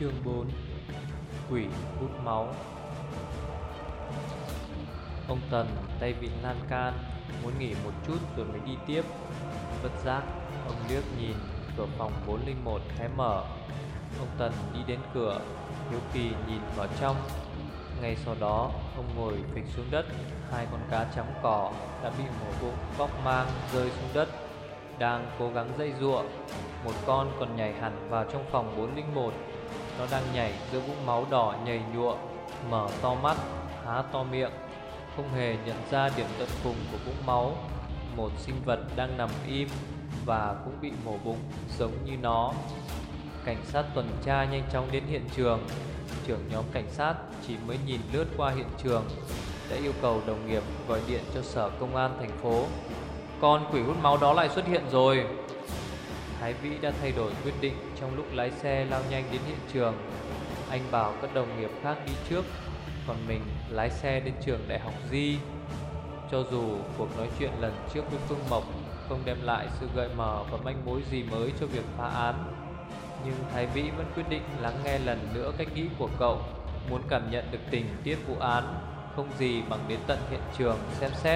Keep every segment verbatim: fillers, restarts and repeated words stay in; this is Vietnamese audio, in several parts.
Chương bốn. Quỷ hút máu. Ông Tần tay vịn lan can, muốn nghỉ một chút rồi mới đi tiếp. Bất giác ông liếc nhìn cửa phòng bốn linh một hé mở. Ông Tần đi đến cửa, hiếu kỳ nhìn vào trong. Ngay sau đó ông ngồi phịch xuống đất. Hai con cá chấm cỏ đã bị mổ bụng vóc mang rơi xuống đất, đang cố gắng giãy giụa. Một con còn nhảy hẳn vào trong phòng bốn linh một. Nó đang nhảy giữa vũng máu đỏ nhầy nhụa, mở to mắt, há to miệng, không hề nhận ra điểm tận cùng của vũng máu. Một sinh vật đang nằm im và cũng bị mổ bụng giống như nó. Cảnh sát tuần tra nhanh chóng đến hiện trường. Trưởng nhóm cảnh sát chỉ mới nhìn lướt qua hiện trường đã yêu cầu đồng nghiệp gọi điện cho sở công an thành phố. Con quỷ hút máu đó lại xuất hiện rồi. Thái Vĩ đã thay đổi quyết định trong lúc lái xe lao nhanh đến hiện trường. Anh bảo các đồng nghiệp khác đi trước, còn mình lái xe đến trường đại học Di. Cho dù cuộc nói chuyện lần trước với Phương Mộc không đem lại sự gợi mở và manh mối gì mới cho việc phá án, nhưng Thái Vĩ vẫn quyết định lắng nghe lần nữa cách nghĩ của cậu. Muốn cảm nhận được tình tiết vụ án, không gì bằng đến tận hiện trường xem xét.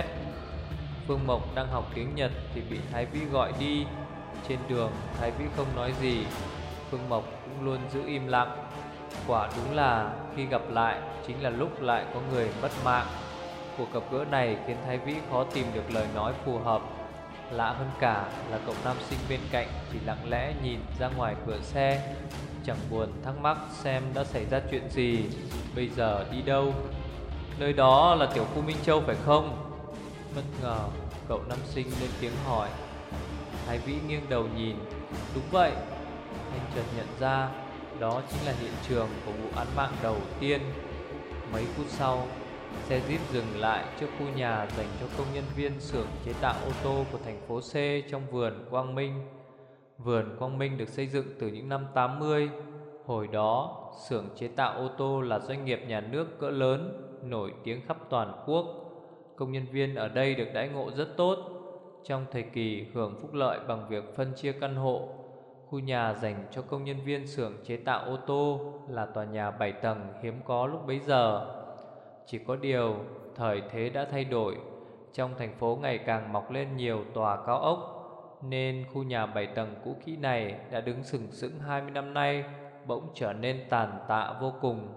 Phương Mộc đang học tiếng Nhật thì bị Thái Vĩ gọi đi. Trên đường Thái Vĩ không nói gì, Phương Mộc cũng luôn giữ im lặng. Quả đúng là khi gặp lại chính là lúc lại có người mất mạng. Cuộc gặp gỡ này khiến Thái Vĩ khó tìm được lời nói phù hợp. Lạ hơn cả là cậu nam sinh bên cạnh chỉ lặng lẽ nhìn ra ngoài cửa xe, chẳng buồn thắc mắc xem đã xảy ra chuyện gì, bây giờ đi đâu. Nơi đó là tiểu khu Minh Châu phải không? Bất ngờ cậu nam sinh lên tiếng hỏi. Thái Vĩ nghiêng đầu nhìn. Đúng vậy. Anh chợt nhận ra đó chính là hiện trường của vụ án mạng đầu tiên. Mấy phút sau, xe Jeep dừng lại trước khu nhà dành cho công nhân viên xưởng chế tạo ô tô của thành phố C trong vườn Quang Minh. Vườn Quang Minh được xây dựng từ những năm tám mươi. Hồi đó, xưởng chế tạo ô tô là doanh nghiệp nhà nước cỡ lớn, nổi tiếng khắp toàn quốc. Công nhân viên ở đây được đãi ngộ rất tốt. Trong thời kỳ hưởng phúc lợi bằng việc phân chia căn hộ, khu nhà dành cho công nhân viên xưởng chế tạo ô tô là tòa nhà bảy tầng hiếm có lúc bấy giờ. Chỉ có điều, thời thế đã thay đổi. Trong thành phố ngày càng mọc lên nhiều tòa cao ốc, nên khu nhà bảy tầng cũ kỹ này đã đứng sừng sững hai mươi năm nay bỗng trở nên tàn tạ vô cùng.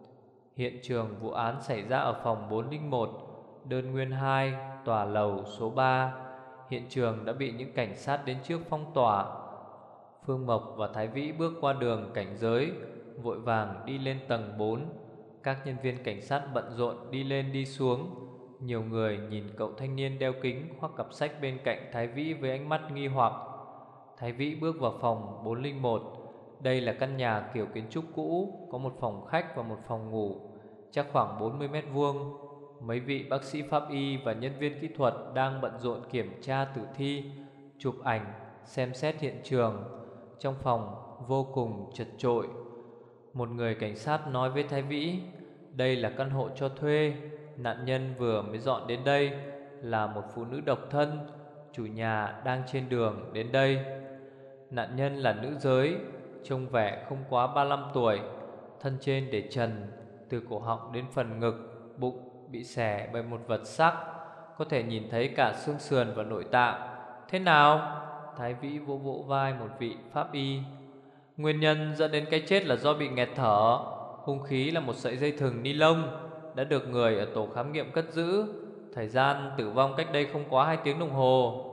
Hiện trường vụ án xảy ra ở phòng bốn linh một, đơn nguyên hai, tòa lầu số ba. Hiện trường đã bị những cảnh sát đến trước phong tỏa. Phương Mộc và Thái Vĩ bước qua đường cảnh giới, vội vàng đi lên tầng bốn. Các nhân viên cảnh sát bận rộn đi lên đi xuống. Nhiều người nhìn cậu thanh niên đeo kính khoác cặp sách bên cạnh Thái Vĩ với ánh mắt nghi hoặc. Thái Vĩ bước vào phòng bốn linh một. Đây là căn nhà kiểu kiến trúc cũ, có một phòng khách và một phòng ngủ, chắc khoảng bốn mươi mét vuông. Mấy vị bác sĩ pháp y và nhân viên kỹ thuật đang bận rộn kiểm tra tử thi, chụp ảnh, xem xét hiện trường. Trong phòng vô cùng chật chội. Một người cảnh sát nói với Thái Vĩ, đây là căn hộ cho thuê. Nạn nhân vừa mới dọn đến đây, là một phụ nữ độc thân. Chủ nhà đang trên đường đến đây. Nạn nhân là nữ giới, trông vẻ không quá ba mươi lăm tuổi. Thân trên để trần, từ cổ họng đến phần ngực, bụng bị xẻ bởi một vật sắc, có thể nhìn thấy cả xương sườn và nội tạng. Thế nào? Thái Vĩ vỗ vỗ vai một vị pháp y. Nguyên nhân dẫn đến cái chết là do bị nghẹt thở. Hung khí là một sợi dây thừng ni lông, đã được người ở tổ khám nghiệm cất giữ. Thời gian tử vong cách đây không quá hai tiếng đồng hồ.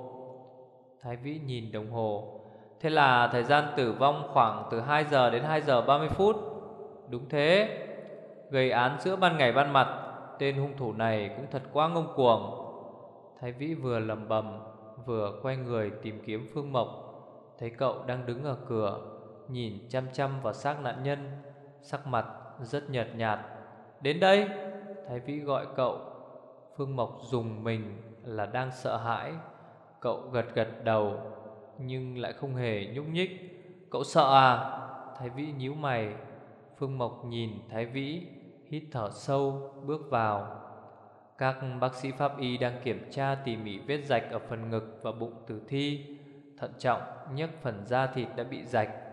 Thái Vĩ nhìn đồng hồ. Thế là thời gian tử vong khoảng từ hai giờ đến hai giờ ba mươi phút. Đúng thế. Gây án giữa ban ngày ban mặt, tên hung thủ này cũng thật quá ngông cuồng. Thái Vĩ vừa lẩm bẩm vừa quay người tìm kiếm Phương Mộc. Thấy cậu đang đứng ở cửa, nhìn chăm chăm vào xác nạn nhân, sắc mặt rất nhợt nhạt. Đến đây. Thái Vĩ gọi cậu. Phương Mộc rùng mình là đang sợ hãi. Cậu gật gật đầu, nhưng lại không hề nhúc nhích. Cậu sợ à? Thái Vĩ nhíu mày. Phương Mộc nhìn Thái Vĩ, hít thở sâu, bước vào. Các bác sĩ pháp y đang kiểm tra tỉ mỉ vết rạch ở phần ngực và bụng tử thi, thận trọng nhấc phần da thịt đã bị rạch.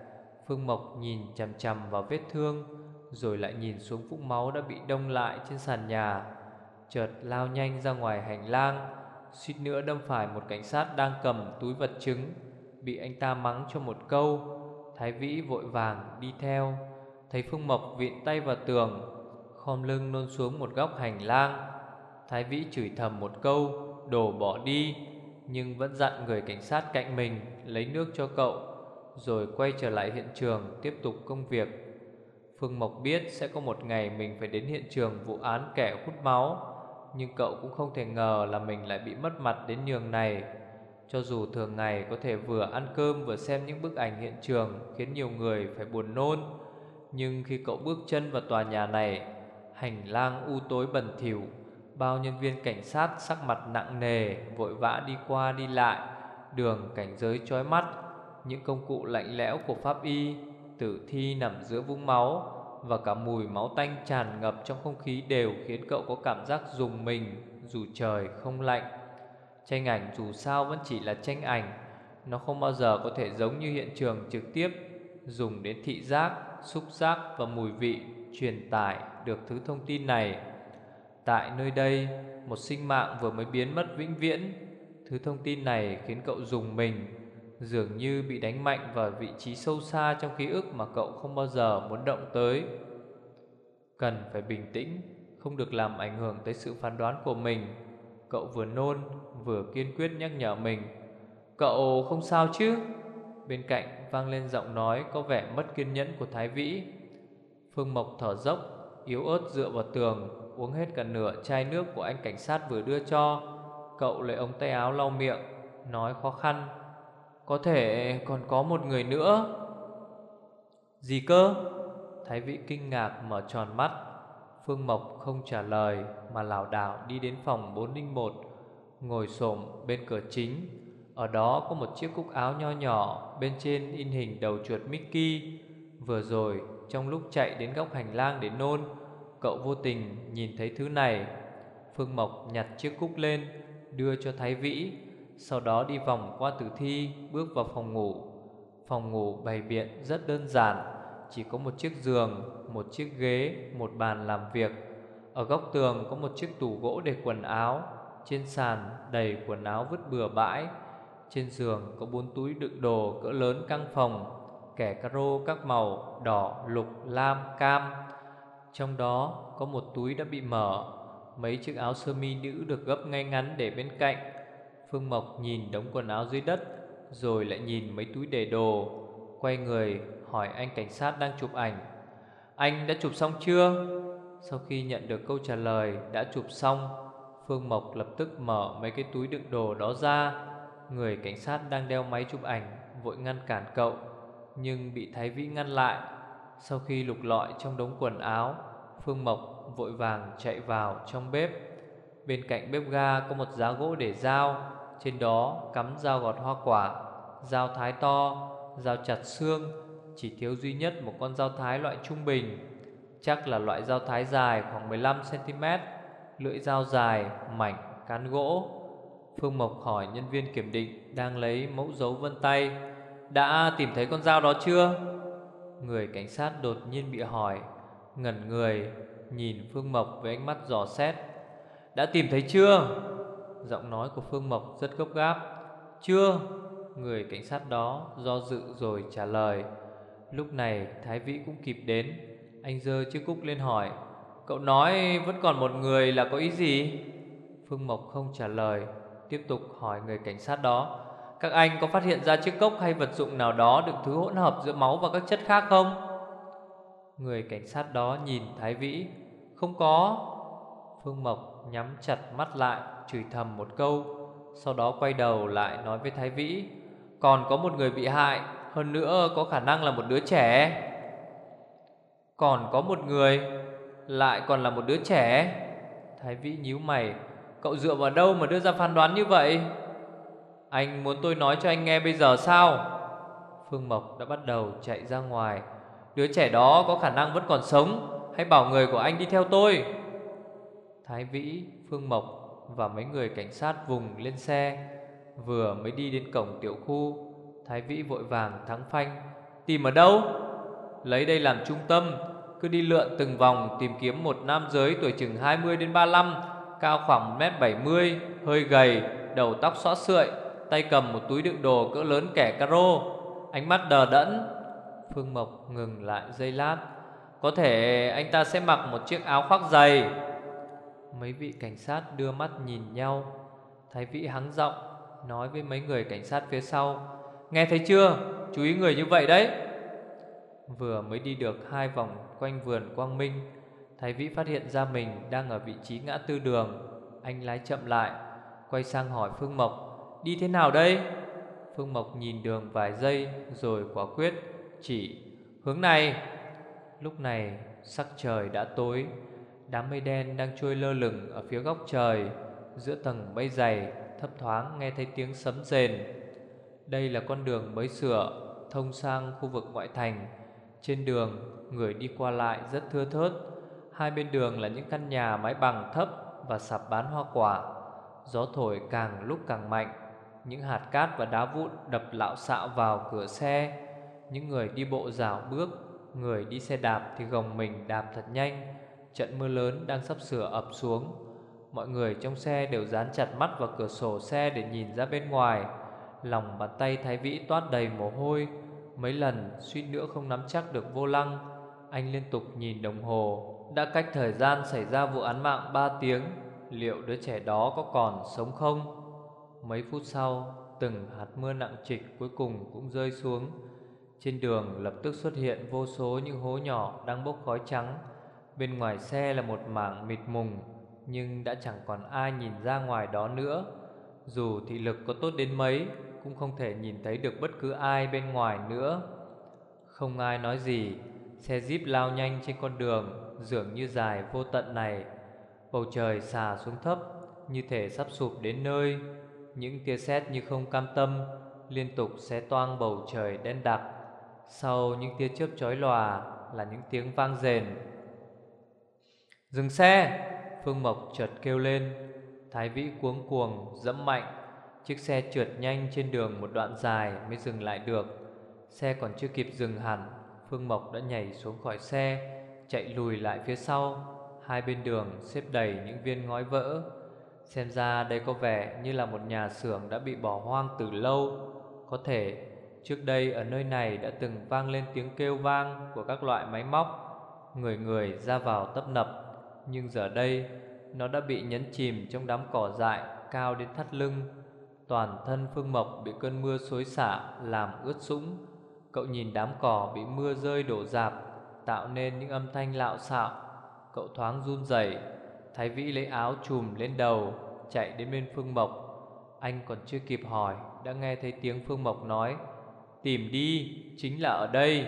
Phương Mộc nhìn chằm chằm vào vết thương, rồi lại nhìn xuống vũng máu đã bị đông lại trên sàn nhà, chợt lao nhanh ra ngoài hành lang, suýt nữa đâm phải một cảnh sát đang cầm túi vật chứng, bị anh ta mắng cho một câu. Thái Vĩ vội vàng đi theo, thấy Phương Mộc vịn tay vào tường, khom lưng nôn xuống một góc hành lang. Thái Vĩ chửi thầm một câu đồ bỏ đi, nhưng vẫn dặn người cảnh sát cạnh mình lấy nước cho cậu, rồi quay trở lại hiện trường tiếp tục công việc. Phương Mộc biết sẽ có một ngày mình phải đến hiện trường vụ án kẻ hút máu, nhưng cậu cũng không thể ngờ là mình lại bị mất mặt đến nhường này. Cho dù thường ngày có thể vừa ăn cơm vừa xem những bức ảnh hiện trường khiến nhiều người phải buồn nôn, nhưng khi cậu bước chân vào tòa nhà này, hành lang u tối bẩn thỉu, bao nhân viên cảnh sát sắc mặt nặng nề vội vã đi qua đi lại, đường cảnh giới chói mắt, những công cụ lạnh lẽo của pháp y, tử thi nằm giữa vũng máu, và cả mùi máu tanh tràn ngập trong không khí đều khiến cậu có cảm giác rùng mình dù trời không lạnh. Tranh ảnh dù sao vẫn chỉ là tranh ảnh, nó không bao giờ có thể giống như hiện trường trực tiếp, dùng đến thị giác, xúc giác và mùi vị truyền tải được thứ thông tin này. Tại nơi đây, một sinh mạng vừa mới biến mất vĩnh viễn. Thứ thông tin này khiến cậu rùng mình, dường như bị đánh mạnh vào vị trí sâu xa trong ký ức mà cậu không bao giờ muốn động tới. Cần phải bình tĩnh, không được làm ảnh hưởng tới sự phán đoán của mình. Cậu vừa nôn vừa kiên quyết nhắc nhở mình. Cậu không sao chứ? Bên cạnh vang lên giọng nói có vẻ mất kiên nhẫn của Thái Vĩ. Phương Mộc thở dốc, yếu ớt dựa vào tường, uống hết cả nửa chai nước của anh cảnh sát vừa đưa cho. Cậu lấy ống tay áo lau miệng, nói khó khăn. Có thể còn có một người nữa. Gì cơ? Thái Vĩ kinh ngạc mở tròn mắt. Phương Mộc không trả lời mà lảo đảo đi đến phòng bốn không một, ngồi xổm bên cửa chính. Ở đó có một chiếc cúc áo nho nhỏ, bên trên in hình đầu chuột Mickey. Vừa rồi trong lúc chạy đến góc hành lang để nôn, cậu vô tình nhìn thấy thứ này. Phương Mộc nhặt chiếc cúc lên, đưa cho Thái Vĩ, sau đó đi vòng qua tử thi, bước vào phòng ngủ. Phòng ngủ bày biện rất đơn giản, chỉ có một chiếc giường, một chiếc ghế, một bàn làm việc. Ở góc tường có một chiếc tủ gỗ để quần áo. Trên sàn đầy quần áo vứt bừa bãi. Trên giường có bốn túi đựng đồ cỡ lớn căng phòng, kẻ caro các màu đỏ, lục, lam, cam. Trong đó có một túi đã bị mở. Mấy chiếc áo sơ mi nữ được gấp ngay ngắn để bên cạnh. Phương Mộc nhìn đống quần áo dưới đất, rồi lại nhìn mấy túi để đồ, quay người hỏi anh cảnh sát đang chụp ảnh. Anh đã chụp xong chưa? Sau khi nhận được câu trả lời đã chụp xong, Phương Mộc lập tức mở mấy cái túi đựng đồ đó ra. Người cảnh sát đang đeo máy chụp ảnh vội ngăn cản cậu, nhưng bị Thái Vĩ ngăn lại. Sau khi lục lọi trong đống quần áo, Phương Mộc vội vàng chạy vào trong bếp. Bên cạnh bếp ga có một giá gỗ để dao, trên đó cắm dao gọt hoa quả, dao thái to, dao chặt xương. Chỉ thiếu duy nhất một con dao thái loại trung bình, chắc là loại dao thái dài khoảng mười lăm xăng ti mét, lưỡi dao dài, mảnh, cán gỗ. Phương Mộc hỏi nhân viên kiểm định đang lấy mẫu dấu vân tay, đã tìm thấy con dao đó chưa? Người cảnh sát đột nhiên bị hỏi, ngẩn người nhìn Phương Mộc với ánh mắt dò xét. Đã tìm thấy chưa? Giọng nói của Phương Mộc rất gấp gáp. Chưa. Người cảnh sát đó do dự rồi trả lời. Lúc này Thái Vĩ cũng kịp đến. Anh giơ chiếc cúc lên hỏi, cậu nói vẫn còn một người là có ý gì? Phương Mộc không trả lời, tiếp tục hỏi người cảnh sát đó, các anh có phát hiện ra chiếc cốc hay vật dụng nào đó đựng thứ hỗn hợp giữa máu và các chất khác không? Người cảnh sát đó nhìn Thái Vĩ, không có. Phương Mộc nhắm chặt mắt lại, chửi thầm một câu, sau đó quay đầu lại nói với Thái Vĩ, còn có một người bị hại, hơn nữa có khả năng là một đứa trẻ. Còn có một người, lại còn là một đứa trẻ? Thái Vĩ nhíu mày, cậu dựa vào đâu mà đưa ra phán đoán như vậy? Anh muốn tôi nói cho anh nghe bây giờ sao? Phương Mộc đã bắt đầu chạy ra ngoài. Đứa trẻ đó có khả năng vẫn còn sống, hãy bảo người của anh đi theo tôi. Thái Vĩ, Phương Mộc và mấy người cảnh sát vùng lên xe. Vừa mới đi đến cổng tiểu khu, Thái Vĩ vội vàng thắng phanh, Tìm ở đâu? Lấy đây làm trung tâm, cứ đi lượn từng vòng tìm kiếm một nam giới tuổi chừng hai mươi đến ba lăm, cao khoảng một mét bảy mươi, hơi gầy, đầu tóc xõa sượi, tay cầm một túi đựng đồ cỡ lớn kẻ caro, ánh mắt đờ đẫn. Phương Mộc ngừng lại giây lát. Có thể anh ta sẽ mặc một chiếc áo khoác dày. Mấy vị cảnh sát đưa mắt nhìn nhau. Thái Vĩ hắng giọng nói với mấy người cảnh sát phía sau: Nghe thấy chưa? Chú ý người như vậy đấy. Vừa mới đi được hai vòng quanh vườn Quang Minh, Thái Vĩ phát hiện ra mình đang ở vị trí ngã tư đường. Anh lái chậm lại, quay sang hỏi Phương Mộc: Đi thế nào đây? Phương Mộc nhìn đường vài giây rồi quả quyết chỉ: Hướng này. Lúc này sắc trời đã tối. Đám mây đen đang trôi lơ lửng ở phía góc trời. Giữa tầng mây dày thấp thoáng nghe thấy tiếng sấm rền. Đây là con đường mới sửa, thông sang khu vực ngoại thành. Trên đường, người đi qua lại rất thưa thớt. Hai bên đường là những căn nhà mái bằng thấp và sạp bán hoa quả. Gió thổi càng lúc càng mạnh. Những hạt cát và đá vụn đập lạo xạo vào cửa xe. Những người đi bộ rảo bước, người đi xe đạp thì gồng mình đạp thật nhanh. Trận mưa lớn đang sắp sửa ập xuống. Mọi người trong xe đều dán chặt mắt vào cửa sổ xe để nhìn ra bên ngoài. Lòng bàn tay Thái Vĩ toát đầy mồ hôi. Mấy lần suýt nữa không nắm chắc được vô lăng. Anh liên tục nhìn đồng hồ. Đã cách thời gian xảy ra vụ án mạng ba tiếng. Liệu đứa trẻ đó có còn sống không? Mấy phút sau, từng hạt mưa nặng trịch cuối cùng cũng rơi xuống. Trên đường lập tức xuất hiện vô số những hố nhỏ đang bốc khói trắng. Bên ngoài xe là một mảng mịt mùng, nhưng đã chẳng còn ai nhìn ra ngoài đó nữa. Dù thị lực có tốt đến mấy, cũng không thể nhìn thấy được bất cứ ai bên ngoài nữa. Không ai nói gì. Xe Jeep lao nhanh trên con đường dường như dài vô tận này. Bầu trời xà xuống thấp, như thể sắp sụp đến nơi. Những tia sét như không cam tâm liên tục xé toang bầu trời đen đặc. Sau những tia chớp chói lòa là những tiếng vang rền. Dừng xe! Phương Mộc chợt kêu lên. Thái Vĩ cuống cuồng dẫm mạnh. Chiếc xe trượt nhanh trên đường một đoạn dài mới dừng lại được. Xe còn chưa kịp dừng hẳn, Phương Mộc đã nhảy xuống khỏi xe, chạy lùi lại phía sau. Hai bên đường xếp đầy những viên ngói vỡ. Xem ra đây có vẻ như là một nhà xưởng đã bị bỏ hoang từ lâu. Có thể trước đây ở nơi này đã từng vang lên tiếng kêu vang của các loại máy móc. Người người ra vào tấp nập. Nhưng giờ đây nó đã bị nhấn chìm trong đám cỏ dại cao đến thắt lưng. Toàn thân Phương Mộc bị cơn mưa xối xả làm ướt sũng. Cậu nhìn đám cỏ bị mưa rơi đổ rạp, tạo nên những âm thanh lạo xạo. Cậu thoáng run rẩy. Thái Vĩ lấy áo trùm lên đầu, chạy đến bên Phương Mộc. Anh còn chưa kịp hỏi đã nghe thấy tiếng Phương Mộc nói: Tìm đi, chính là ở đây.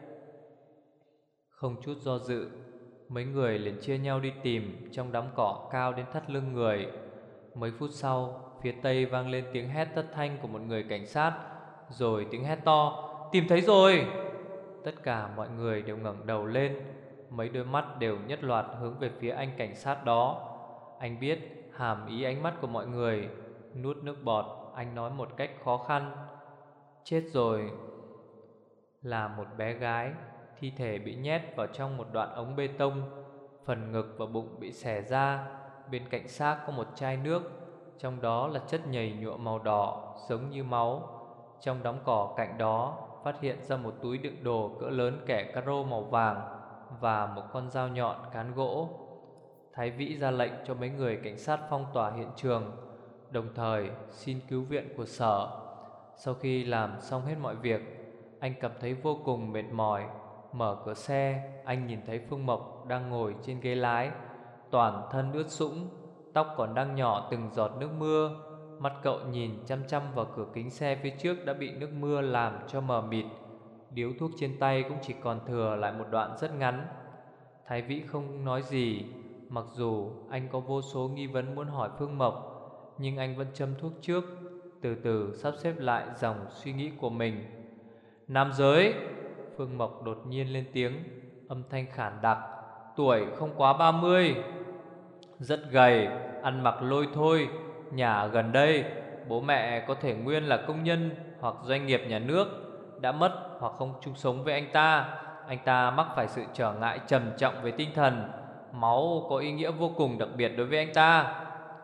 Không chút do dự, mấy người liền chia nhau đi tìm trong đám cỏ cao đến thắt lưng người. Mấy phút sau, phía tây vang lên tiếng hét thất thanh của một người cảnh sát, rồi tiếng hét to: Tìm thấy rồi! Tất cả mọi người đều ngẩng đầu lên. Mấy đôi mắt đều nhất loạt hướng về phía anh cảnh sát đó. Anh biết hàm ý ánh mắt của mọi người. Nuốt nước bọt, anh nói một cách khó khăn: Chết rồi. Là một bé gái. Thi thể bị nhét vào trong một đoạn ống bê tông. Phần ngực và bụng bị xẻ ra. Bên cạnh xác có một chai nước, trong đó là chất nhầy nhụa màu đỏ giống như máu. Trong đám cỏ cạnh đó phát hiện ra một túi đựng đồ cỡ lớn kẻ caro màu vàng và một con dao nhọn cán gỗ. Thái Vĩ ra lệnh cho mấy người cảnh sát phong tỏa hiện trường, đồng thời xin cứu viện của sở. Sau khi làm xong hết mọi việc, anh cảm thấy vô cùng mệt mỏi. Mở cửa xe, anh nhìn thấy Phương Mộc đang ngồi trên ghế lái, toàn thân ướt sũng, tóc còn đang nhỏ từng giọt nước mưa. Mắt cậu nhìn chăm chăm vào cửa kính xe phía trước đã bị nước mưa làm cho mờ mịt. Điếu thuốc trên tay cũng chỉ còn thừa lại một đoạn rất ngắn. Thái Vĩ không nói gì. Mặc dù anh có vô số nghi vấn muốn hỏi Phương Mộc, nhưng anh vẫn châm thuốc trước, từ từ sắp xếp lại dòng suy nghĩ của mình. Nam giới! Phương Mộc đột nhiên lên tiếng, âm thanh khản đặc. Tuổi không quá ba mươi, rất gầy, ăn mặc lôi thôi, nhà ở gần đây. Bố mẹ có thể nguyên là công nhân hoặc doanh nghiệp nhà nước, đã mất hoặc không chung sống với anh ta. Anh ta mắc phải sự trở ngại trầm trọng về tinh thần. Máu có ý nghĩa vô cùng đặc biệt đối với anh ta.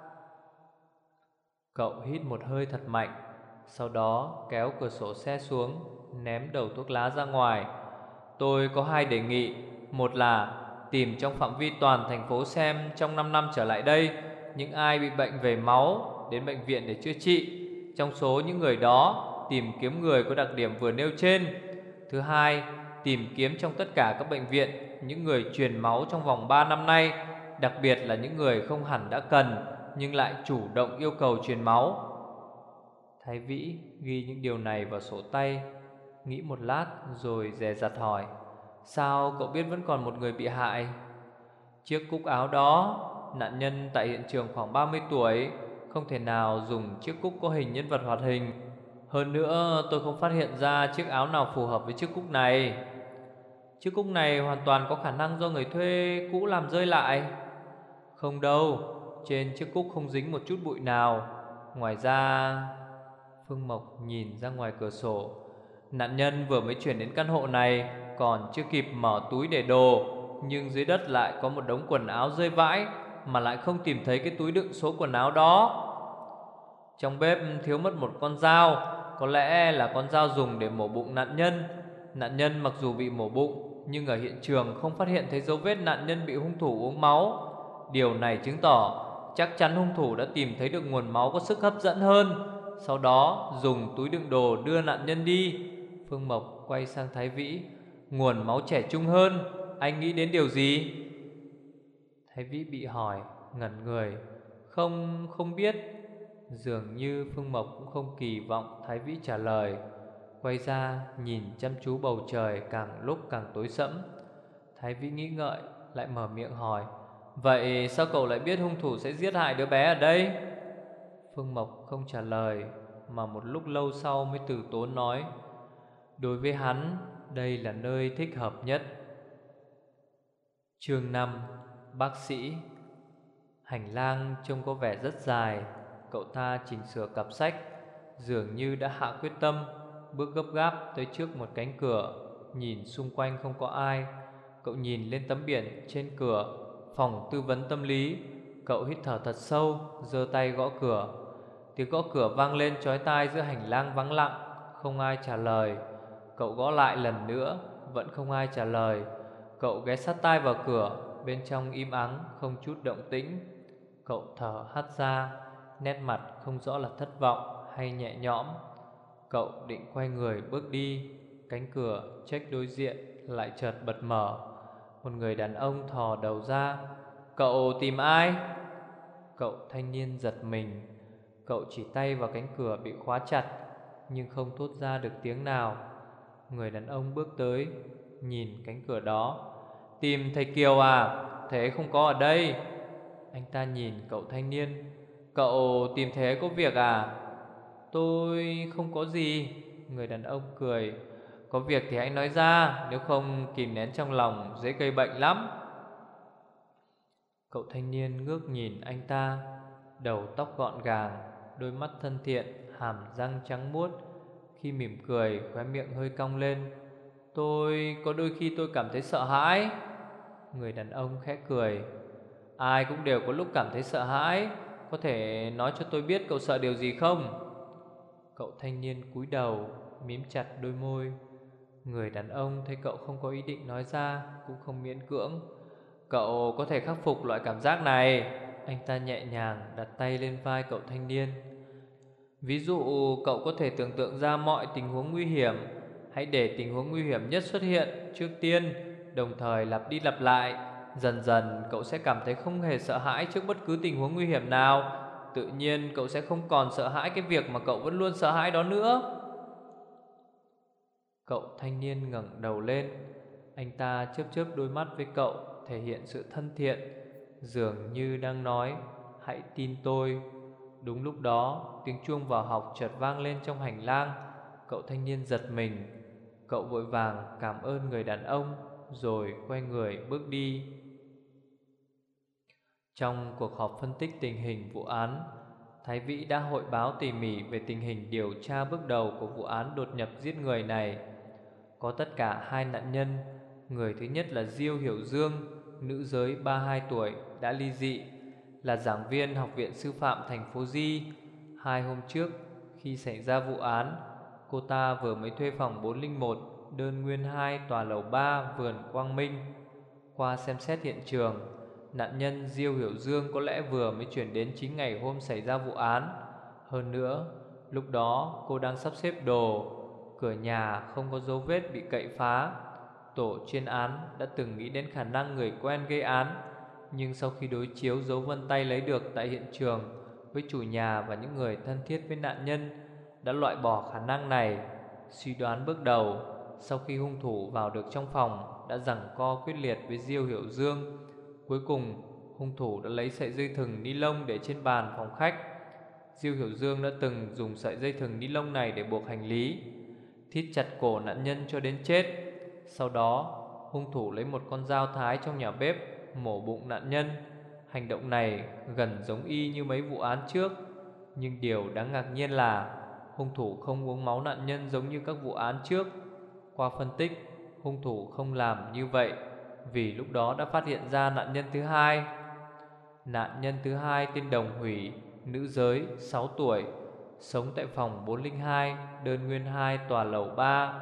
Cậu hít một hơi thật mạnh, sau đó kéo cửa sổ xe xuống, ném đầu thuốc lá ra ngoài. Tôi có hai đề nghị. Một là tìm trong phạm vi toàn thành phố xem trong năm năm trở lại đây, những ai bị bệnh về máu đến bệnh viện để chữa trị. Trong số những người đó, tìm kiếm người có đặc điểm vừa nêu trên. Thứ hai, tìm kiếm trong tất cả các bệnh viện những người truyền máu trong vòng ba năm nay, đặc biệt là những người không hẳn đã cần nhưng lại chủ động yêu cầu truyền máu. Thái Vĩ ghi những điều này vào sổ tay, nghĩ một lát rồi dè dặt hỏi: sao cậu biết vẫn còn một người bị hại? Chiếc cúc áo đó, nạn nhân tại hiện trường khoảng ba mươi tuổi, không thể nào dùng chiếc cúc có hình nhân vật hoạt hình. Hơn nữa tôi không phát hiện ra chiếc áo nào phù hợp với chiếc cúc này. Chiếc cúc này hoàn toàn có khả năng do người thuê cũ làm rơi lại. Không đâu, trên chiếc cúc không dính một chút bụi nào. Ngoài ra... Phương Mộc nhìn ra ngoài cửa sổ. Nạn nhân vừa mới chuyển đến căn hộ này, còn chưa kịp mở túi để đồ, nhưng dưới đất lại có một đống quần áo rơi vãi, mà lại không tìm thấy cái túi đựng số quần áo đó. Trong bếp thiếu mất một con dao, có lẽ là con dao dùng để mổ bụng nạn nhân. Nạn nhân mặc dù bị mổ bụng, nhưng ở hiện trường không phát hiện thấy dấu vết nạn nhân bị hung thủ uống máu. Điều này chứng tỏ chắc chắn hung thủ đã tìm thấy được nguồn máu có sức hấp dẫn hơn, sau đó dùng túi đựng đồ đưa nạn nhân đi. Phương Mộc quay sang Thái Vĩ: nguồn máu trẻ trung hơn, anh nghĩ đến điều gì? Thái Vĩ bị hỏi, ngẩn người. Không, không biết. Dường như Phương Mộc cũng không kỳ vọng Thái Vĩ trả lời. Quay ra nhìn chăm chú bầu trời càng lúc càng tối sẫm. Thái Vĩ nghĩ ngợi, lại mở miệng hỏi: vậy sao cậu lại biết hung thủ sẽ giết hại đứa bé ở đây? Phương Mộc không trả lời, mà một lúc lâu sau mới từ tốn nói: đối với hắn, đây là nơi thích hợp nhất. Chương năm: Bác sĩ. Hành lang trông có vẻ rất dài. Cậu ta chỉnh sửa cặp sách, dường như đã hạ quyết tâm, bước gấp gáp tới trước một cánh cửa. Nhìn xung quanh không có ai, cậu nhìn lên tấm biển trên cửa: phòng tư vấn tâm lý. Cậu hít thở thật sâu, giơ tay gõ cửa. Tiếng gõ cửa vang lên chói tai giữa hành lang vắng lặng. Không ai trả lời. Cậu gõ lại lần nữa, vẫn không ai trả lời. Cậu ghé sát tai vào cửa. Bên trong im ắng, không chút động tĩnh. Cậu thở hắt ra, nét mặt không rõ là thất vọng hay nhẹ nhõm. Cậu định quay người bước đi, cánh cửa check đối diện lại chợt bật mở. Một người đàn ông thò đầu ra. Cậu tìm ai? Cậu thanh niên giật mình. Cậu chỉ tay vào cánh cửa bị khóa chặt, nhưng không thốt ra được tiếng nào. Người đàn ông bước tới, nhìn cánh cửa đó. Tìm thầy Kiều à? Thế không có ở đây. Anh ta nhìn cậu thanh niên. Cậu tìm thế có việc à? Tôi không có gì. Người đàn ông cười. Có việc thì hãy nói ra, nếu không kìm nén trong lòng dễ gây bệnh lắm. Cậu thanh niên ngước nhìn anh ta. Đầu tóc gọn gàng, đôi mắt thân thiện, hàm răng trắng muốt. Khi mỉm cười, khóe miệng hơi cong lên. Tôi có đôi khi tôi cảm thấy sợ hãi. Người đàn ông khẽ cười. Ai cũng đều có lúc cảm thấy sợ hãi. Có thể nói cho tôi biết cậu sợ điều gì không? Cậu thanh niên cúi đầu, mím chặt đôi môi. Người đàn ông thấy cậu không có ý định nói ra, cũng không miễn cưỡng. Cậu có thể khắc phục loại cảm giác này. Anh ta nhẹ nhàng đặt tay lên vai cậu thanh niên. Ví dụ cậu có thể tưởng tượng ra mọi tình huống nguy hiểm. Hãy để tình huống nguy hiểm nhất xuất hiện trước tiên, đồng thời lặp đi lặp lại. Dần dần cậu sẽ cảm thấy không hề sợ hãi trước bất cứ tình huống nguy hiểm nào. Tự nhiên cậu sẽ không còn sợ hãi cái việc mà cậu vẫn luôn sợ hãi đó nữa. Cậu thanh niên ngẩng đầu lên. Anh ta chớp chớp đôi mắt với cậu, thể hiện sự thân thiện, dường như đang nói: hãy tin tôi. Đúng lúc đó, tiếng chuông vào học chợt vang lên trong hành lang. Cậu thanh niên giật mình. Cậu vội vàng cảm ơn người đàn ông, rồi quay người bước đi. Trong cuộc họp phân tích tình hình vụ án, Thái Vĩ đã hội báo tỉ mỉ về tình hình điều tra bước đầu của vụ án đột nhập giết người này. có tất cả hai nạn nhân. Người thứ nhất là Diêu Hiểu Dương, nữ giới ba mươi hai tuổi, đã ly dị, là giảng viên Học viện Sư phạm thành phố Di. Hai hôm trước, khi xảy ra vụ án, cô ta vừa mới thuê phòng bốn không một đơn nguyên hai tòa lầu ba vườn Quang Minh. Qua xem xét hiện trường, nạn nhân Diêu Hiểu Dương có lẽ vừa mới chuyển đến chính ngày hôm xảy ra vụ án. Hơn nữa, lúc đó cô đang sắp xếp đồ, cửa nhà không có dấu vết bị cậy phá. Tổ chuyên án đã từng nghĩ đến khả năng người quen gây án, nhưng sau khi đối chiếu dấu vân tay lấy được tại hiện trường với chủ nhà và những người thân thiết với nạn nhân, đã loại bỏ khả năng này. Suy đoán bước đầu, sau khi hung thủ vào được trong phòng, đã giằng co quyết liệt với Diêu Hiểu Dương. Cuối cùng, hung thủ đã lấy sợi dây thừng ni lông để trên bàn phòng khách. Diêu Hiểu Dương đã từng dùng sợi dây thừng ni lông này để buộc hành lý, thít chặt cổ nạn nhân cho đến chết. Sau đó, hung thủ lấy một con dao thái trong nhà bếp mổ bụng nạn nhân. Hành động này gần giống y như mấy vụ án trước, nhưng điều đáng ngạc nhiên là hung thủ không uống máu nạn nhân giống như các vụ án trước. Qua phân tích, hung thủ không làm như vậy vì lúc đó đã phát hiện ra nạn nhân thứ hai. Nạn nhân thứ hai tên Đồng Hủy, nữ giới, sáu tuổi, sống tại phòng bốn không hai đơn nguyên hai tòa lầu ba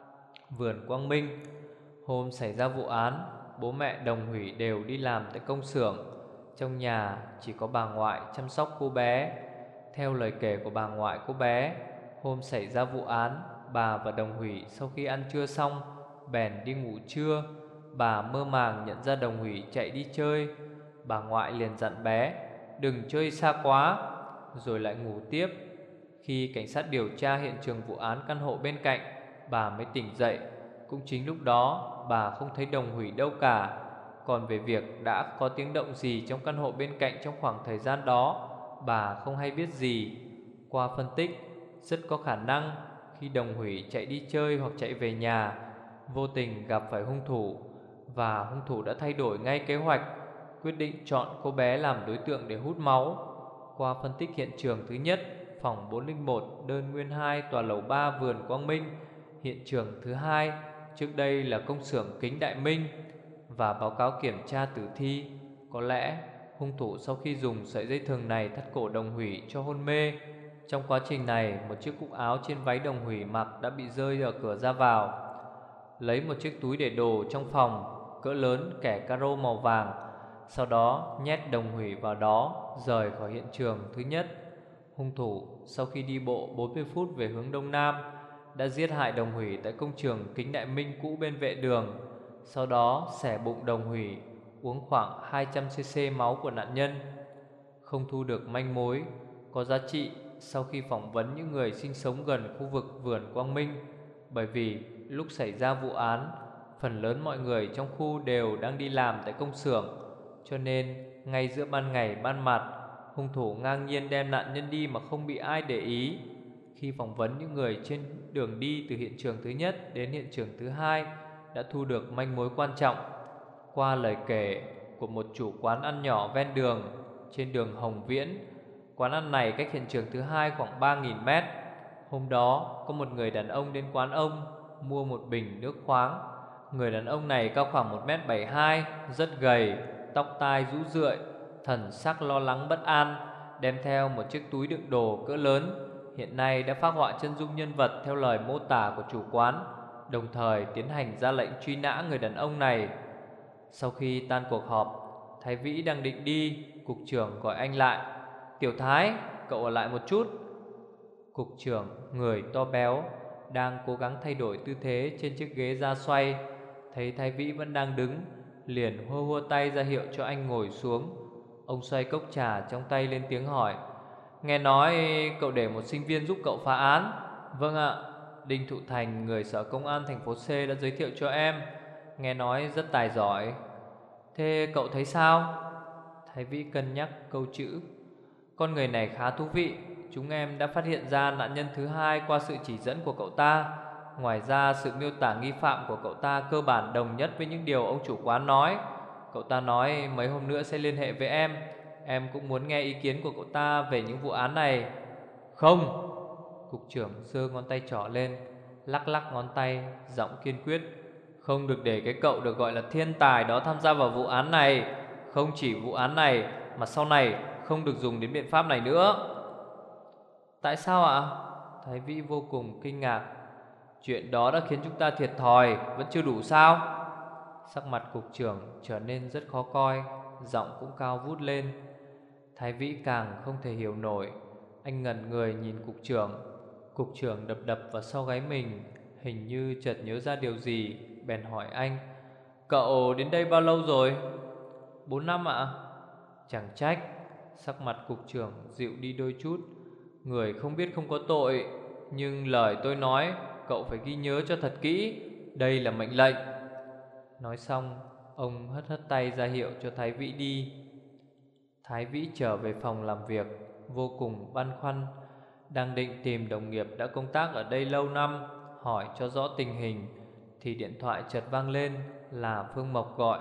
vườn Quang Minh. Hôm xảy ra vụ án, bố mẹ Đồng Hủy đều đi làm tại công xưởng. Trong nhà chỉ có bà ngoại chăm sóc cô bé. Theo lời kể của bà ngoại cô bé, hôm xảy ra vụ án, bà và Đồng Hủy sau khi ăn trưa xong bèn đi ngủ trưa. Bà mơ màng nhận ra Đồng Hủy chạy đi chơi. Bà ngoại liền dặn bé đừng chơi xa quá, rồi lại ngủ tiếp. Khi cảnh sát điều tra hiện trường vụ án căn hộ bên cạnh, bà mới tỉnh dậy. Cũng chính lúc đó, bà không thấy Đồng Hủy đâu cả. Còn về việc đã có tiếng động gì trong căn hộ bên cạnh trong khoảng thời gian đó, bà không hay biết gì. Qua phân tích, rất có khả năng khi Đồng Hủy chạy đi chơi hoặc chạy về nhà, vô tình gặp phải hung thủ, và hung thủ đã thay đổi ngay kế hoạch, quyết định chọn cô bé làm đối tượng để hút máu. Qua phân tích hiện trường thứ nhất, phòng bốn không một đơn nguyên hai tòa lầu ba vườn Quang Minh. Hiện trường thứ hai, trước đây là công xưởng kính Đại Minh. Và báo cáo kiểm tra tử thi, có lẽ hung thủ sau khi dùng sợi dây thừng này thắt cổ Đồng Hủy cho hôn mê. Trong quá trình này, một chiếc cúc áo trên váy Đồng Hủy mặc đã bị rơi ở cửa ra vào. Lấy một chiếc túi để đồ trong phòng cỡ lớn kẻ caro màu vàng, sau đó nhét Đồng Hủy vào đó, rời khỏi hiện trường thứ nhất. Hung thủ sau khi đi bộ bốn mươi phút về hướng đông nam, đã giết hại Đồng Hủy tại công trường kính Đại Minh cũ bên vệ đường. Sau đó xẻ bụng Đồng Hủy, uống khoảng hai trăm xê xê máu của nạn nhân. Không thu được manh mối có giá trị sau khi phỏng vấn những người sinh sống gần khu vực vườn Quang Minh, bởi vì lúc xảy ra vụ án, phần lớn mọi người trong khu đều đang đi làm tại công xưởng. Cho nên ngay giữa ban ngày ban mặt, hung thủ ngang nhiên đem nạn nhân đi mà không bị ai để ý. Khi phỏng vấn những người trên đường đi từ hiện trường thứ nhất đến hiện trường thứ hai, đã thu được manh mối quan trọng. Qua lời kể của một chủ quán ăn nhỏ ven đường trên đường Hồng Viễn, quán ăn này cách hiện trường thứ hai khoảng ba nghìn mét. Hôm đó có một người đàn ông đến quán ông mua một bình nước khoáng. Người đàn ông này cao khoảng một mét bảy mươi hai, rất gầy, tóc tai rũ rượi, thần sắc lo lắng bất an, đem theo một chiếc túi đựng đồ cỡ lớn. Hiện nay đã phác họa chân dung nhân vật theo lời mô tả của chủ quán, đồng thời tiến hành ra lệnh truy nã người đàn ông này. Sau khi tan cuộc họp, Thái Vĩ đang định đi, cục trưởng gọi anh lại. Tiểu Thái, cậu ở lại một chút. Cục trưởng, người to béo, đang cố gắng thay đổi tư thế trên chiếc ghế da xoay. Thấy Thái Vĩ vẫn đang đứng, liền hô hô tay ra hiệu cho anh ngồi xuống. Ông xoay cốc trà trong tay lên tiếng hỏi. Nghe nói cậu để một sinh viên giúp cậu phá án. Vâng ạ, Đinh Thụ Thành, người sở công an thành phố C đã giới thiệu cho em. Nghe nói rất tài giỏi. Thế cậu thấy sao? Thái Vĩ cân nhắc câu chữ. Con người này khá thú vị. Chúng em đã phát hiện ra nạn nhân thứ hai qua sự chỉ dẫn của cậu ta. Ngoài ra, sự miêu tả nghi phạm của cậu ta cơ bản đồng nhất với những điều ông chủ quán nói. Cậu ta nói mấy hôm nữa sẽ liên hệ với em. Em cũng muốn nghe ý kiến của cậu ta về những vụ án này. Không. Cục trưởng giơ ngón tay trỏ lên. lắc lắc ngón tay, giọng kiên quyết: "Không được để cái cậu được gọi là thiên tài đó tham gia vào vụ án này. Không chỉ vụ án này mà sau này không được dùng đến biện pháp này nữa." "Tại sao ạ?" Thái Vĩ vô cùng kinh ngạc. "Chuyện đó đã khiến chúng ta thiệt thòi, vẫn chưa đủ sao?" Sắc mặt cục trưởng trở nên rất khó coi, giọng cũng cao vút lên. Thái Vĩ càng không thể hiểu nổi. Anh ngẩn người nhìn cục trưởng. Cục trưởng đập đập vào sau gáy mình, hình như chợt nhớ ra điều gì, bèn hỏi anh: "Cậu đến đây bao lâu rồi?" "Bốn năm ạ." "Chẳng trách." Sắc mặt cục trưởng dịu đi đôi chút. "Người không biết không có tội, nhưng lời tôi nói cậu phải ghi nhớ cho thật kỹ. Đây là mệnh lệnh." Nói xong, ông hất hất tay ra hiệu cho Thái Vĩ đi. Thái Vĩ trở về phòng làm việc, vô cùng băn khoăn. Đang định tìm đồng nghiệp đã công tác ở đây lâu năm, hỏi cho rõ tình hình, thì điện thoại chợt vang lên, là Phương Mộc gọi.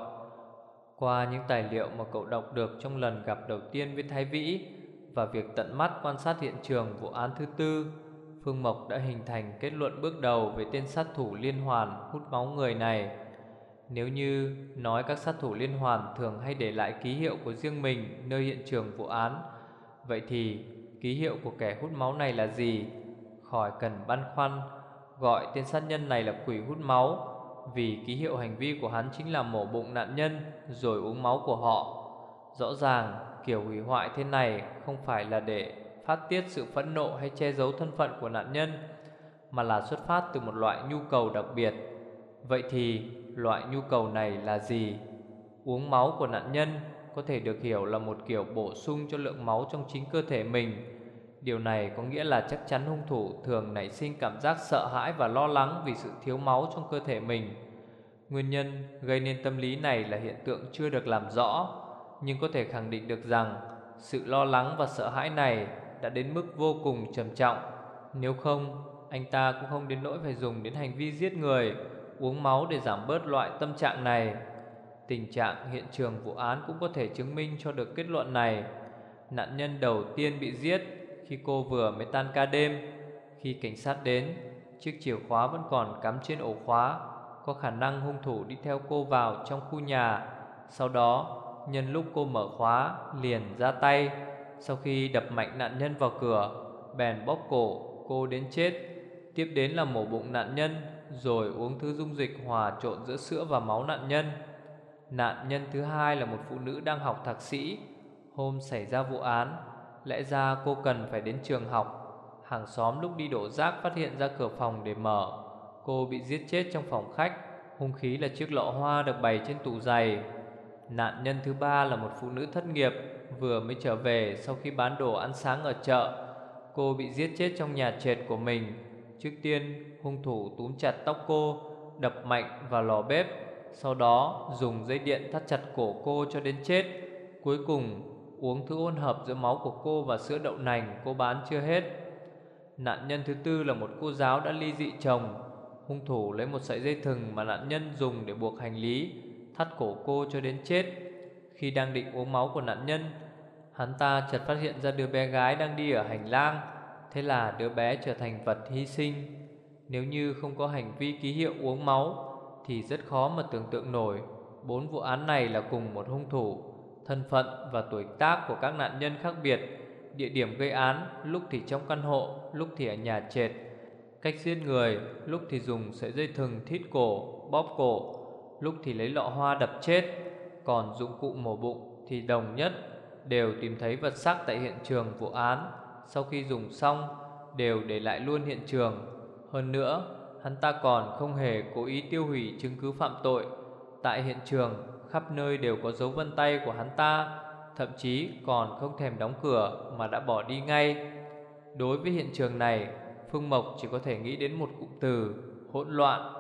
Qua những tài liệu mà cậu đọc được trong lần gặp đầu tiên với Thái Vĩ và việc tận mắt quan sát hiện trường vụ án thứ tư, Phương Mộc đã hình thành kết luận bước đầu về tên sát thủ liên hoàn hút máu người này. Nếu như nói các sát thủ liên hoàn thường hay để lại ký hiệu của riêng mình nơi hiện trường vụ án, vậy thì ký hiệu của kẻ hút máu này là gì? Khỏi cần băn khoăn, gọi tên sát nhân này là quỷ hút máu, vì ký hiệu hành vi của hắn chính là mổ bụng nạn nhân rồi uống máu của họ. Rõ ràng kiểu hủy hoại thế này không phải là để phát tiết sự phẫn nộ hay che giấu thân phận của nạn nhân, mà là xuất phát từ một loại nhu cầu đặc biệt. Vậy thì loại nhu cầu này là gì? Uống máu của nạn nhân có thể được hiểu là một kiểu bổ sung cho lượng máu trong chính cơ thể mình. Điều này có nghĩa là chắc chắn hung thủ thường nảy sinh cảm giác sợ hãi và lo lắng vì sự thiếu máu trong cơ thể mình. Nguyên nhân gây nên tâm lý này là hiện tượng chưa được làm rõ, nhưng có thể khẳng định được rằng sự lo lắng và sợ hãi này đã đến mức vô cùng trầm trọng. Nếu không, anh ta cũng không đến nỗi phải dùng đến hành vi giết người, uống máu để giảm bớt loại tâm trạng này. Tình trạng hiện trường vụ án cũng có thể chứng minh cho được kết luận này. Nạn nhân đầu tiên bị giết khi cô vừa mới tan ca đêm. Khi cảnh sát đến, chiếc chìa khóa vẫn còn cắm trên ổ khóa. Có khả năng hung thủ đi theo cô vào trong khu nhà. Sau đó, nhân lúc cô mở khóa, liền ra tay. Sau khi đập mạnh nạn nhân vào cửa, bèn bóp cổ cô đến chết. Tiếp đến là mổ bụng nạn nhân, rồi uống thứ dung dịch hòa trộn giữa sữa và máu nạn nhân. Nạn nhân thứ hai là một phụ nữ đang học thạc sĩ. Hôm xảy ra vụ án, lẽ ra cô cần phải đến trường học. Hàng xóm lúc đi đổ rác phát hiện ra cửa phòng để mở. Cô bị giết chết trong phòng khách. Hung khí là chiếc lọ hoa được bày trên tủ giày. Nạn nhân thứ ba là một phụ nữ thất nghiệp, vừa mới trở về sau khi bán đồ ăn sáng ở chợ. Cô bị giết chết trong nhà trệt của mình. Trước tiên, hung thủ túm chặt tóc cô, đập mạnh vào lò bếp. Sau đó dùng dây điện thắt chặt cổ cô cho đến chết. Cuối cùng uống thứ hỗn hợp giữa máu của cô và sữa đậu nành cô bán chưa hết. Nạn nhân thứ tư là một cô giáo đã ly dị chồng. Hung thủ lấy một sợi dây thừng mà nạn nhân dùng để buộc hành lý, thắt cổ cô cho đến chết. Khi đang định uống máu của nạn nhân, hắn ta chợt phát hiện ra đứa bé gái đang đi ở hành lang. Thế là đứa bé trở thành vật hy sinh. Nếu như không có hành vi ký hiệu uống máu thì rất khó mà tưởng tượng nổi bốn vụ án này là cùng một hung thủ. Thân phận và tuổi tác của các nạn nhân khác biệt. Địa điểm gây án lúc thì trong căn hộ, lúc thì ở nhà trệt. Cách giết người lúc thì dùng sợi dây thừng thít cổ, bóp cổ, lúc thì lấy lọ hoa đập chết. Còn dụng cụ mổ bụng thì đồng nhất, đều tìm thấy vật xác tại hiện trường vụ án. Sau khi dùng xong đều để lại luôn hiện trường. Hơn nữa, hắn ta còn không hề cố ý tiêu hủy chứng cứ phạm tội. Tại hiện trường khắp nơi đều có dấu vân tay của hắn ta, thậm chí còn không thèm đóng cửa mà đã bỏ đi ngay. Đối với hiện trường này, Phương Mộc chỉ có thể nghĩ đến một cụm từ: hỗn loạn.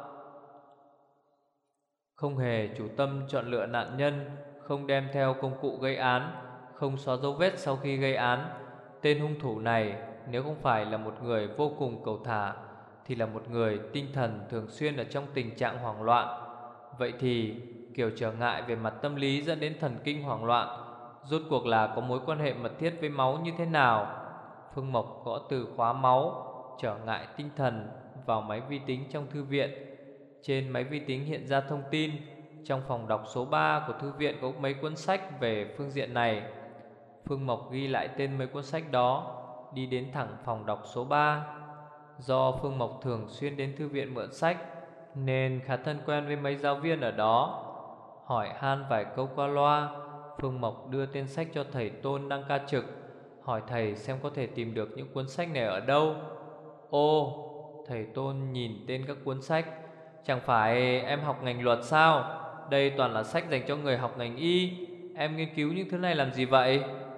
Không hề chủ tâm chọn lựa nạn nhân, không đem theo công cụ gây án, không xóa dấu vết sau khi gây án. Tên hung thủ này nếu không phải là một người vô cùng cầu thả thì là một người tinh thần thường xuyên ở trong tình trạng hoảng loạn. Vậy thì kiểu trở ngại về mặt tâm lý dẫn đến thần kinh hoảng loạn rốt cuộc là có mối quan hệ mật thiết với máu như thế nào? Phương Mộc gõ từ khóa máu. trở ngại tinh thần vào máy vi tính trong thư viện. Trên máy vi tính hiện ra thông tin trong phòng đọc số ba của thư viện có mấy cuốn sách về phương diện này. Phương Mộc ghi lại tên mấy cuốn sách đó, đi đến thẳng phòng đọc số ba. Do Phương Mộc thường xuyên đến thư viện mượn sách nên khá thân quen với mấy giáo viên ở đó. Hỏi han vài câu qua loa, Phương Mộc đưa tên sách cho thầy Tôn đang ca trực, hỏi thầy xem có thể tìm được những cuốn sách này ở đâu. Ô, thầy Tôn nhìn tên các cuốn sách. Chẳng phải em học ngành luật sao? Đây toàn là sách dành cho người học ngành y. Em nghiên cứu những thứ này làm gì vậy?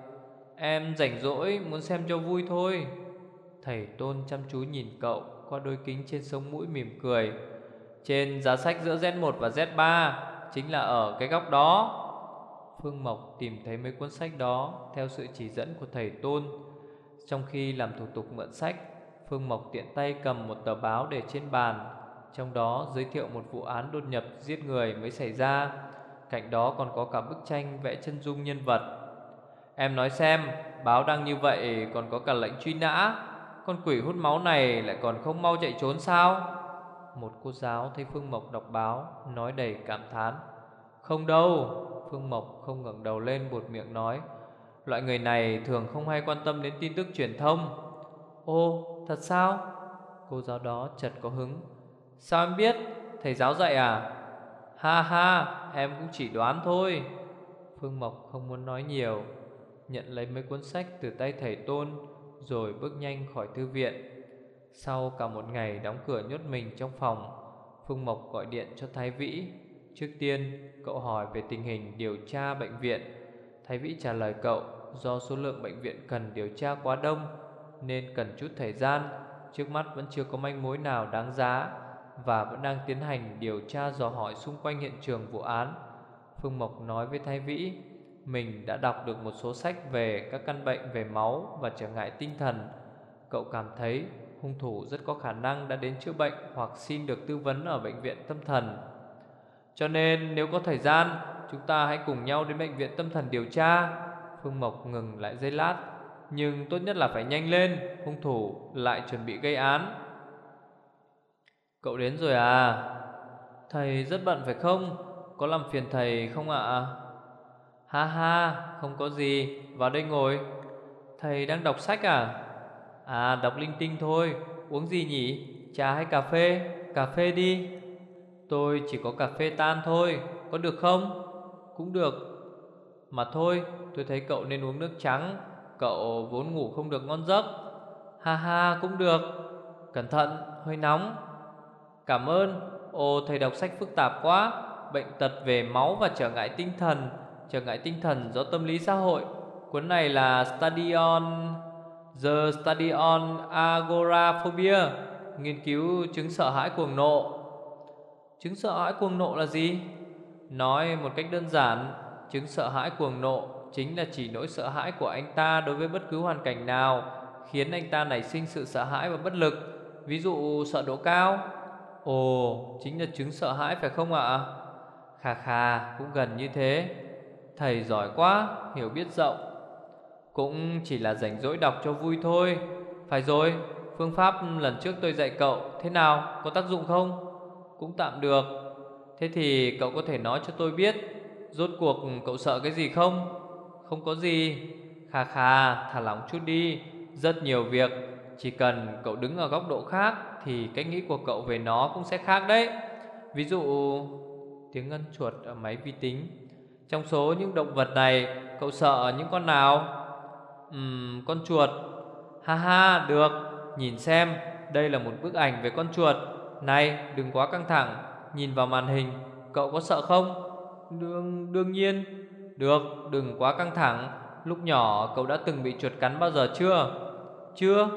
Em rảnh rỗi muốn xem cho vui thôi. Thầy Tôn chăm chú nhìn cậu qua đôi kính trên sống mũi mỉm cười. Trên giá sách giữa Z một và Z ba chính là ở cái góc đó. Phương Mộc tìm thấy mấy cuốn sách đó theo sự chỉ dẫn của thầy Tôn. Trong khi làm thủ tục mượn sách, Phương Mộc tiện tay cầm một tờ báo để trên bàn. Trong đó giới thiệu một vụ án đột nhập giết người mới xảy ra. Cạnh đó còn có cả bức tranh vẽ chân dung nhân vật. Em nói xem, báo đăng như vậy còn có cả lệnh truy nã. Con quỷ hút máu này lại còn không mau chạy trốn sao? Một cô giáo thấy Phương Mộc đọc báo, nói đầy cảm thán. Không đâu. Phương Mộc không ngẩng đầu lên, buột miệng nói. Loại người này thường không hay quan tâm đến tin tức truyền thông. Ồ, thật sao? Cô giáo đó chợt có hứng. Sao em biết? Thầy giáo dạy à? Ha ha, em cũng chỉ đoán thôi. Phương Mộc không muốn nói nhiều, nhận lấy mấy cuốn sách từ tay thầy Tôn, rồi bước nhanh khỏi thư viện. Sau cả một ngày đóng cửa nhốt mình trong phòng, Phương Mộc gọi điện cho Thái Vĩ. Trước tiên cậu hỏi về tình hình điều tra bệnh viện. Thái Vĩ trả lời cậu do số lượng bệnh viện cần điều tra quá đông nên cần chút thời gian. Trước mắt vẫn chưa có manh mối nào đáng giá và vẫn đang tiến hành điều tra dò hỏi xung quanh hiện trường vụ án. Phương Mộc nói với Thái Vĩ mình đã đọc được một số sách về các căn bệnh về máu và trở ngại tinh thần. Cậu cảm thấy hung thủ rất có khả năng đã đến chữa bệnh hoặc xin được tư vấn ở bệnh viện tâm thần. Cho nên nếu có thời gian, chúng ta hãy cùng nhau đến bệnh viện tâm thần điều tra. Phương Mộc ngừng lại giây lát. Nhưng tốt nhất là phải nhanh lên, hung thủ lại chuẩn bị gây án. Cậu đến rồi à? Thầy rất bận phải không? Có làm phiền thầy không ạ? Ha ha, không có gì, vào đây ngồi. Thầy đang đọc sách à? À, đọc linh tinh thôi. Uống gì nhỉ? Trà hay cà phê? Cà phê đi. Tôi chỉ có cà phê tan thôi, có được không? Cũng được. Mà thôi, tôi thấy cậu nên uống nước trắng. Cậu vốn ngủ không được ngon giấc. Ha ha, cũng được. Cẩn thận, hơi nóng. Cảm ơn. Ồ, thầy đọc sách phức tạp quá. Bệnh tật về máu và trở ngại tinh thần. Trở ngại tinh thần do tâm lý xã hội. Cuốn này là Study on The Study on Agoraphobia, nghiên cứu chứng sợ hãi cuồng nộ. Chứng sợ hãi cuồng nộ là gì? Nói một cách đơn giản, chứng sợ hãi cuồng nộ chính là chỉ nỗi sợ hãi của anh ta đối với bất cứ hoàn cảnh nào khiến anh ta nảy sinh sự sợ hãi và bất lực. Ví dụ sợ độ cao. Ồ, chính là chứng sợ hãi phải không ạ? Khà khà, cũng gần như thế. Thầy giỏi quá, hiểu biết rộng. Cũng chỉ là rảnh rỗi đọc cho vui thôi. Phải rồi, phương pháp lần trước tôi dạy cậu thế nào, có tác dụng không? Cũng tạm được. Thế thì cậu có thể nói cho tôi biết rốt cuộc cậu sợ cái gì không? Không có gì. Khà khà, thả lỏng chút đi. Rất nhiều việc, chỉ cần cậu đứng ở góc độ khác thì cách nghĩ của cậu về nó cũng sẽ khác đấy. Ví dụ... Tiếng ngân chuột ở máy vi tính. Trong số những động vật này, cậu sợ những con nào? Ừm, con chuột. Ha ha, được. Nhìn xem, đây là một bức ảnh về con chuột. Này, đừng quá căng thẳng, nhìn vào màn hình. Cậu có sợ không? Đương, đương nhiên. Được, đừng quá căng thẳng. Lúc nhỏ cậu đã từng bị chuột cắn bao giờ chưa? Chưa.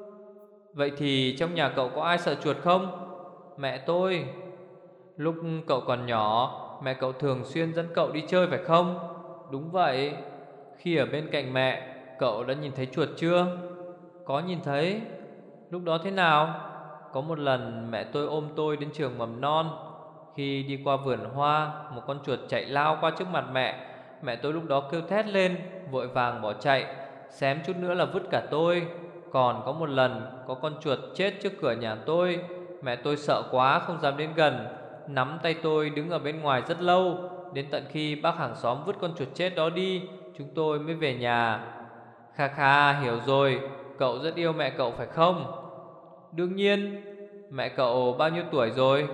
Vậy thì trong nhà cậu có ai sợ chuột không? Mẹ tôi. Lúc cậu còn nhỏ, mẹ cậu thường xuyên dẫn cậu đi chơi phải không? Đúng vậy. Khi ở bên cạnh mẹ, cậu đã nhìn thấy chuột chưa? Có nhìn thấy. Lúc đó thế nào? Có một lần mẹ tôi ôm tôi đến trường mầm non. Khi đi qua vườn hoa, một con chuột chạy lao qua trước mặt mẹ. Mẹ tôi lúc đó kêu thét lên, vội vàng bỏ chạy, xém chút nữa là vứt cả tôi. Còn có một lần có con chuột chết trước cửa nhà tôi. Mẹ tôi sợ quá không dám đến gần, nắm tay tôi đứng ở bên ngoài rất lâu. Đến tận khi bác hàng xóm vứt con chuột chết đó đi, chúng tôi mới về nhà. Kha kha, hiểu rồi. Cậu rất yêu mẹ cậu phải không? Đương nhiên. Mẹ cậu bao nhiêu tuổi rồi?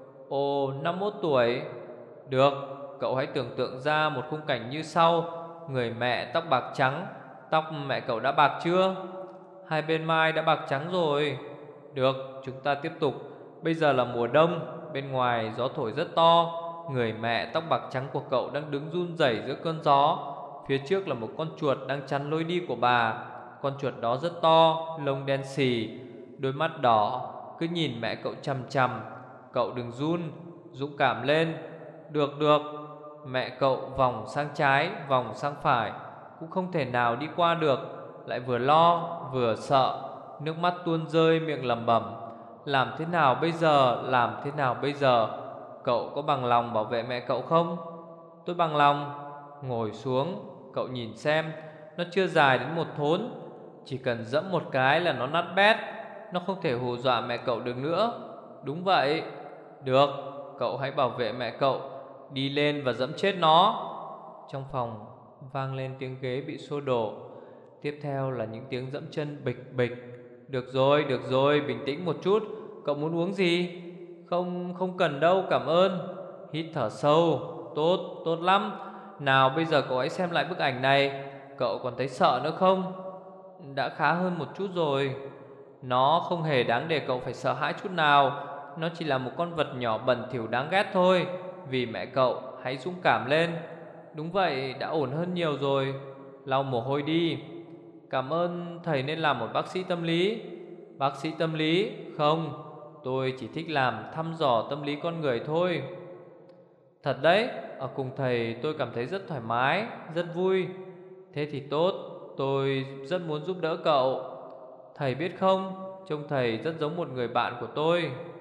Ồ, năm mốt tuổi. Được, cậu hãy tưởng tượng ra một khung cảnh như sau. Người mẹ tóc bạc trắng. Tóc mẹ cậu đã bạc chưa? Hai bên mai đã bạc trắng rồi. Được, chúng ta tiếp tục. Bây giờ là mùa đông, bên ngoài gió thổi rất to. Người mẹ tóc bạc trắng của cậu đang đứng run rẩy giữa cơn gió. Phía trước là một con chuột đang chắn lối đi của bà. Con chuột đó rất to, lông đen xì, đôi mắt đỏ, cứ nhìn mẹ cậu chằm chằm. Cậu đừng run, dũng cảm lên. Được được. Mẹ cậu vòng sang trái, vòng sang phải, cũng không thể nào đi qua được. Lại vừa lo vừa sợ, nước mắt tuôn rơi, miệng lẩm bẩm: làm thế nào bây giờ, làm thế nào bây giờ? Cậu có bằng lòng bảo vệ mẹ cậu không? Tôi bằng lòng. Ngồi xuống, cậu nhìn xem. Nó chưa dài đến một thốn, chỉ cần dẫm một cái là nó nát bét. Nó không thể hù dọa mẹ cậu được nữa. Đúng vậy. Được, cậu hãy bảo vệ mẹ cậu. Đi lên và dẫm chết nó. Trong phòng vang lên tiếng ghế bị xô đổ. Tiếp theo là những tiếng dẫm chân bịch bịch. Được rồi, được rồi, bình tĩnh một chút. Cậu muốn uống gì? Không, không cần đâu, cảm ơn. Hít thở sâu. Tốt, tốt lắm. Nào bây giờ cậu hãy xem lại bức ảnh này. Cậu còn thấy sợ nữa không? Đã khá hơn một chút rồi. Nó không hề đáng để cậu phải sợ hãi chút nào. Nó chỉ là một con vật nhỏ bẩn thỉu đáng ghét thôi. Vì mẹ cậu, hãy dũng cảm lên. Đúng vậy, đã ổn hơn nhiều rồi. Lau mồ hôi đi. Cảm ơn thầy nên làm một bác sĩ tâm lý. Bác sĩ tâm lý? Không, tôi chỉ thích làm thăm dò tâm lý con người thôi. Thật đấy, ở cùng thầy tôi cảm thấy rất thoải mái, rất vui. Thế thì tốt, tôi rất muốn giúp đỡ cậu. Thầy biết không, trông thầy rất giống một người bạn của tôi.